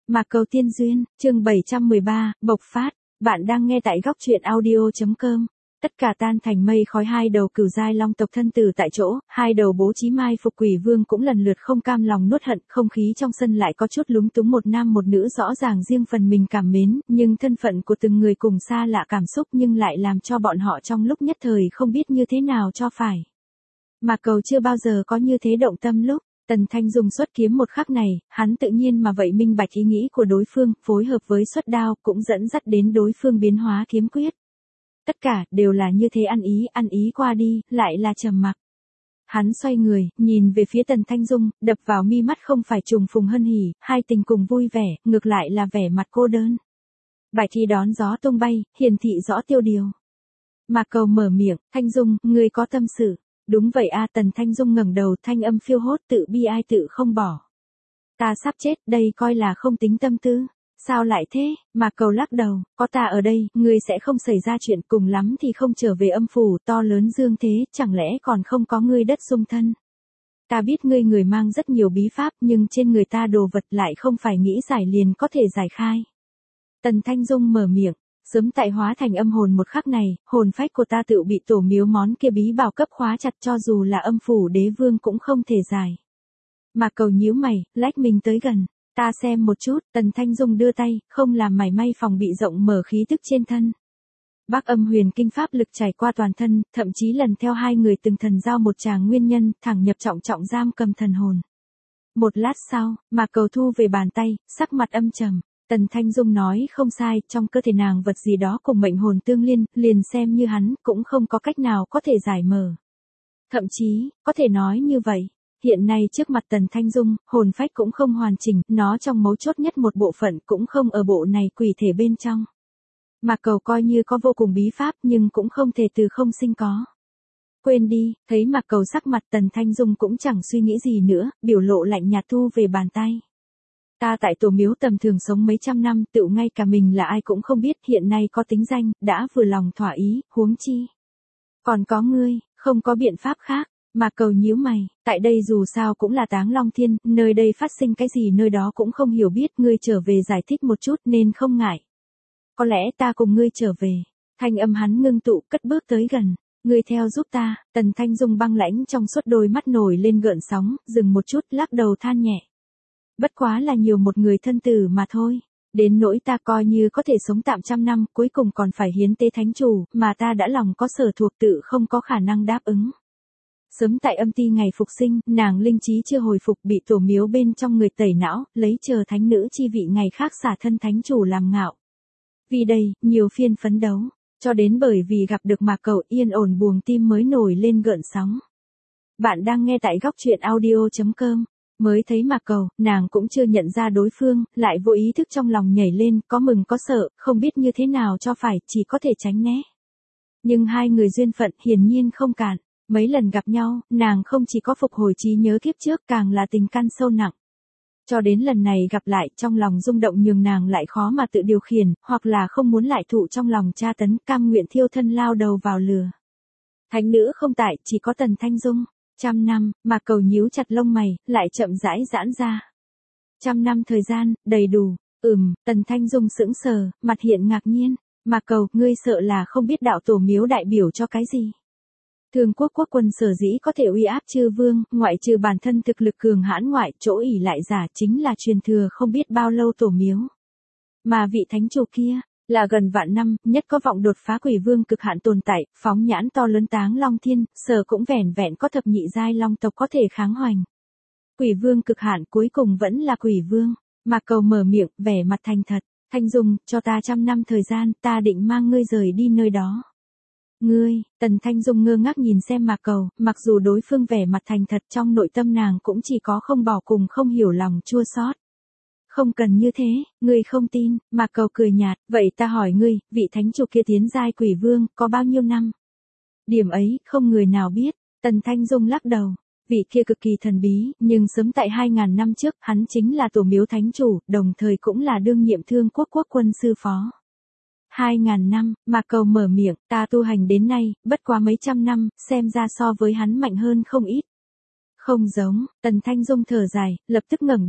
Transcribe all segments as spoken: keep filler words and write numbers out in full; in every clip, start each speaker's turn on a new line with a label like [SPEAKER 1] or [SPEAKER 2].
[SPEAKER 1] Mạc Cầu Tiên Duyên, chương bảy trăm mười ba, bộc phát. Bạn đang nghe tại góc truyện audio chấm com. Tất cả tan thành mây khói, hai đầu cửu giai long tộc thân tử tại chỗ, hai đầu bố trí mai phục quỷ vương cũng lần lượt không cam lòng nuốt hận, không khí trong sân lại có chút lúng túng, một nam một nữ rõ ràng riêng phần mình cảm mến, nhưng thân phận của từng người cùng xa lạ cảm xúc nhưng lại làm cho bọn họ trong lúc nhất thời không biết như thế nào cho phải. Mạc Cầu chưa bao giờ có như thế động tâm lúc Tần Thanh Dung xuất kiếm một khắc này, hắn tự nhiên mà vậy minh bạch ý nghĩ của đối phương, phối hợp với xuất đao cũng dẫn dắt đến đối phương biến hóa kiếm quyết. Tất cả đều là như thế, ăn ý, ăn ý qua đi, lại là trầm mặc. Hắn xoay người, nhìn về phía Tần Thanh Dung, đập vào mi mắt không phải trùng phùng hân hỉ, hai tình cùng vui vẻ, ngược lại là vẻ mặt cô đơn. Bài thi đón gió tung bay, hiển thị rõ tiêu điều. Mạc Cầu mở miệng, Thanh Dung, ngươi có tâm sự. Đúng vậy a, Tần Thanh Dung ngẩng đầu, thanh âm phiêu hốt, tự bi ai tự không bỏ. Ta sắp chết, đây coi là không tính tâm tư. Sao lại thế? Mạc Cầu lắc đầu, có ta ở đây, ngươi sẽ không xảy ra chuyện, cùng lắm thì không trở về âm phủ, to lớn dương thế, chẳng lẽ còn không có ngươi đất dung thân. Ta biết ngươi người mang rất nhiều bí pháp, nhưng trên người ta đồ vật lại không phải nghĩ giải liền có thể giải khai. Tần Thanh Dung mở miệng. Sớm tại hóa thành âm hồn một khắc này, hồn phách của ta tự bị tổ miếu món kia bí bảo cấp khóa chặt, cho dù là âm phủ đế vương cũng không thể giải. Mạc Cầu nhíu mày, lách mình tới gần. Ta xem một chút, Tần Thanh Dung đưa tay, không làm mảy may phòng bị rộng mở khí tức trên thân. Bắc Âm Huyền Kinh pháp lực trải qua toàn thân, thậm chí lần theo hai người từng thần giao một tràng nguyên nhân, thẳng nhập trọng trọng giam cầm thần hồn. Một lát sau, Mạc Cầu thu về bàn tay, sắc mặt âm trầm. Tần Thanh Dung nói không sai, trong cơ thể nàng vật gì đó cùng mệnh hồn tương liên, liền xem như hắn, cũng không có cách nào có thể giải mở. Thậm chí, có thể nói như vậy, hiện nay trước mặt Tần Thanh Dung, hồn phách cũng không hoàn chỉnh, nó trong mấu chốt nhất một bộ phận cũng không ở bộ này quỷ thể bên trong. Mạc Cầu coi như có vô cùng bí pháp nhưng cũng không thể từ không sinh có. Quên đi, thấy Mạc Cầu sắc mặt, Tần Thanh Dung cũng chẳng suy nghĩ gì nữa, biểu lộ lạnh nhạt thu về bàn tay. Ta tại tổ miếu tầm thường sống mấy trăm năm, tựu ngay cả mình là ai cũng không biết, hiện nay có tính danh, đã vừa lòng thỏa ý, huống chi. Còn có ngươi, không có biện pháp khác. Mạc Cầu nhíu mày, tại đây dù sao cũng là Táng Long Thiên, nơi đây phát sinh cái gì nơi đó cũng không hiểu biết, ngươi trở về giải thích một chút nên không ngại. Có lẽ ta cùng ngươi trở về. Thanh âm hắn ngưng tụ, cất bước tới gần. Ngươi theo giúp ta. Tần Thanh Dung băng lãnh trong suốt đôi mắt nổi lên gợn sóng, dừng một chút, lắc đầu than nhẹ. Bất quá là nhiều một người thân tử mà thôi. Đến nỗi ta coi như có thể sống tạm trăm năm, cuối cùng còn phải hiến tế thánh chủ, mà ta đã lòng có sở thuộc, tự không có khả năng đáp ứng. Sớm tại âm ti ngày phục sinh, nàng linh trí chưa hồi phục, bị tổ miếu bên trong người tẩy não, lấy chờ thánh nữ chi vị ngày khác xả thân thánh chủ làm ngạo. Vì đây, nhiều phiên phấn đấu, cho đến bởi vì gặp được Mạc Cầu, yên ổn buồng tim mới nổi lên gợn sóng. Bạn đang nghe tại góc truyện audio chấm com. Mới thấy Mạc Cầu, nàng cũng chưa nhận ra đối phương, lại vô ý thức trong lòng nhảy lên, có mừng có sợ, không biết như thế nào cho phải, chỉ có thể tránh né. Nhưng hai người duyên phận hiển nhiên không cạn, mấy lần gặp nhau, nàng không chỉ có phục hồi trí nhớ kiếp trước, càng là tình căn sâu nặng. Cho đến lần này gặp lại, trong lòng rung động nhường nàng lại khó mà tự điều khiển, hoặc là không muốn lại thụ trong lòng tra tấn, cam nguyện thiêu thân lao đầu vào lửa. Thánh nữ không tại, chỉ có Tần Thanh Dung. Trăm năm, Mạc Cầu nhíu chặt lông mày, lại chậm rãi giãn ra. Trăm năm thời gian, đầy đủ. Ừm, Tần Thanh Dung sững sờ, mặt hiện ngạc nhiên. Mạc Cầu, ngươi sợ là không biết đạo tổ miếu đại biểu cho cái gì. Thường quốc quốc quân sở dĩ có thể uy áp chư vương, ngoại trừ bản thân thực lực cường hãn ngoại, chỗ ỷ lại giả chính là truyền thừa không biết bao lâu tổ miếu. Mà vị thánh chủ kia, là gần vạn năm, nhất có vọng đột phá quỷ vương cực hạn tồn tại, phóng nhãn to lớn Táng Long Thiên, sở cũng vẻn vẹn có thập nhị giai long tộc có thể kháng hoành. Quỷ vương cực hạn cuối cùng vẫn là quỷ vương. Mạc Cầu mở miệng, vẻ mặt thành thật. Thanh Dung, cho ta trăm năm thời gian, ta định mang ngươi rời đi nơi đó. Ngươi, Tần Thanh Dung ngơ ngác nhìn xem Mạc Cầu, mặc dù đối phương vẻ mặt thành thật, trong nội tâm nàng cũng chỉ có không bỏ cùng không hiểu lòng chua xót. Không cần như thế, ngươi không tin. Mạc Cầu cười nhạt, vậy ta hỏi ngươi, vị thánh chủ kia tiến giai quỷ vương, có bao nhiêu năm? Điểm ấy, không người nào biết. Tần Thanh Dung lắc đầu, vị kia cực kỳ thần bí, nhưng sớm tại hai ngàn năm trước, hắn chính là tổ miếu thánh chủ, đồng thời cũng là đương nhiệm thương quốc quốc quân sư phó. Hai ngàn năm, Mạc Cầu mở miệng, ta tu hành đến nay, bất quá mấy trăm năm, xem ra so với hắn mạnh hơn không ít. Không giống, Tần Thanh Dung thở dài, lập tức ngẩng đầu.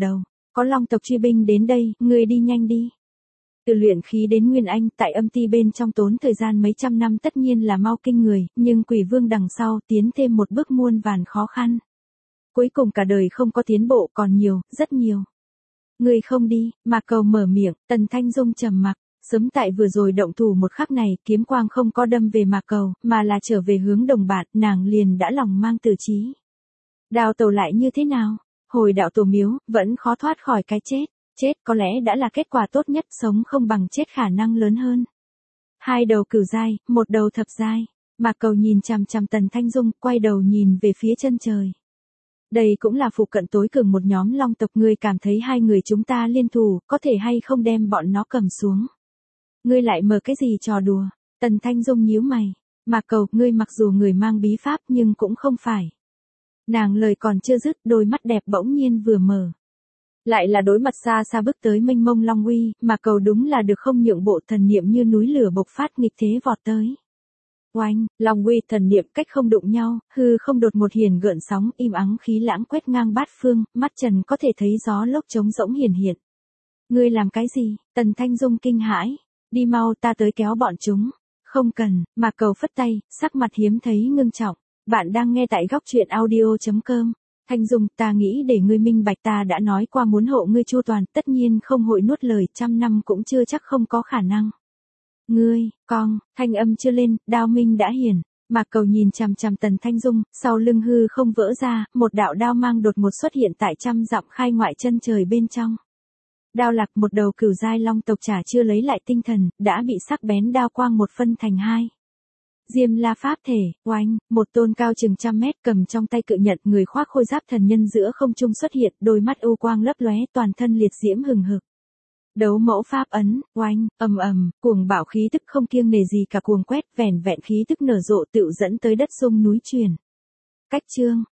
[SPEAKER 1] Có long tộc truy binh đến đây, ngươi đi nhanh đi. Từ luyện khí đến Nguyên Anh tại âm ti bên trong tốn thời gian mấy trăm năm tất nhiên là mau kinh người, nhưng quỷ vương đằng sau tiến thêm một bước muôn vàn khó khăn. Cuối cùng cả đời không có tiến bộ còn nhiều, rất nhiều. Ngươi không đi, Mạc Cầu mở miệng, Tần Thanh Dung trầm mặc. Sớm tại vừa rồi động thủ một khắc này, kiếm quang không có đâm về Mạc Cầu, mà là trở về hướng đồng bạn, nàng liền đã lòng mang tử trí. Đào tẩu lại như thế nào? Hồi đạo tổ miếu, vẫn khó thoát khỏi cái chết. Chết có lẽ đã là kết quả tốt nhất, sống không bằng chết khả năng lớn hơn. Hai đầu cửu giai, một đầu thập giai. Mạc Cầu nhìn chằm chằm Tần Thanh Dung, quay đầu nhìn về phía chân trời. Đây cũng là phụ cận tối cường một nhóm long tộc, ngươi cảm thấy hai người chúng ta liên thủ, có thể hay không đem bọn nó cầm xuống. Ngươi lại mở cái gì trò đùa? Tần Thanh Dung nhíu mày. Mạc Cầu, ngươi mặc dù người mang bí pháp nhưng cũng không phải. Nàng lời còn chưa dứt, đôi mắt đẹp bỗng nhiên vừa mở. Lại là đối mặt xa xa bước tới mênh mông long uy, Mạc Cầu đúng là được không nhượng bộ, thần niệm như núi lửa bộc phát nghịch thế vọt tới. Oanh, long uy thần niệm cách không đụng nhau, hư không đột một hiển gợn sóng, im ắng khí lãng quét ngang bát phương, mắt trần có thể thấy gió lốc trống rỗng hiển hiện. Ngươi làm cái gì? Tần Thanh Dung kinh hãi. Đi mau, ta tới kéo bọn chúng. Không cần, Mạc Cầu phất tay, sắc mặt hiếm thấy ngưng trọng. Bạn đang nghe tại góc truyện audio chấm com. Thanh Dung, ta nghĩ để ngươi minh bạch, ta đã nói qua muốn hộ ngươi chu toàn, tất nhiên không hội nuốt lời, trăm năm cũng chưa chắc không có khả năng. Ngươi, con, thanh âm chưa lên, đao minh đã hiển. Mạc Cầu nhìn chằm chằm Tần Thanh Dung, sau lưng hư không vỡ ra, một đạo đao mang đột ngột xuất hiện tại trăm dặm khai ngoại chân trời bên trong. Đao lạc, một đầu cửu giai long tộc chả chưa lấy lại tinh thần, đã bị sắc bén đao quang một phân thành hai. Diêm La pháp thể, oanh, một tôn cao chừng trăm mét cầm trong tay cự nhận, người khoác khôi giáp thần nhân giữa không trung xuất hiện, đôi mắt u quang lấp lóe, toàn thân liệt diễm hừng hực. Đấu mẫu pháp ấn, oanh, ầm ầm, cuồng bạo khí tức không kiêng nề gì cả cuồng quét, vẻn vẹn khí tức nở rộ tựu dẫn tới đất rung núi chuyển. Cách chương,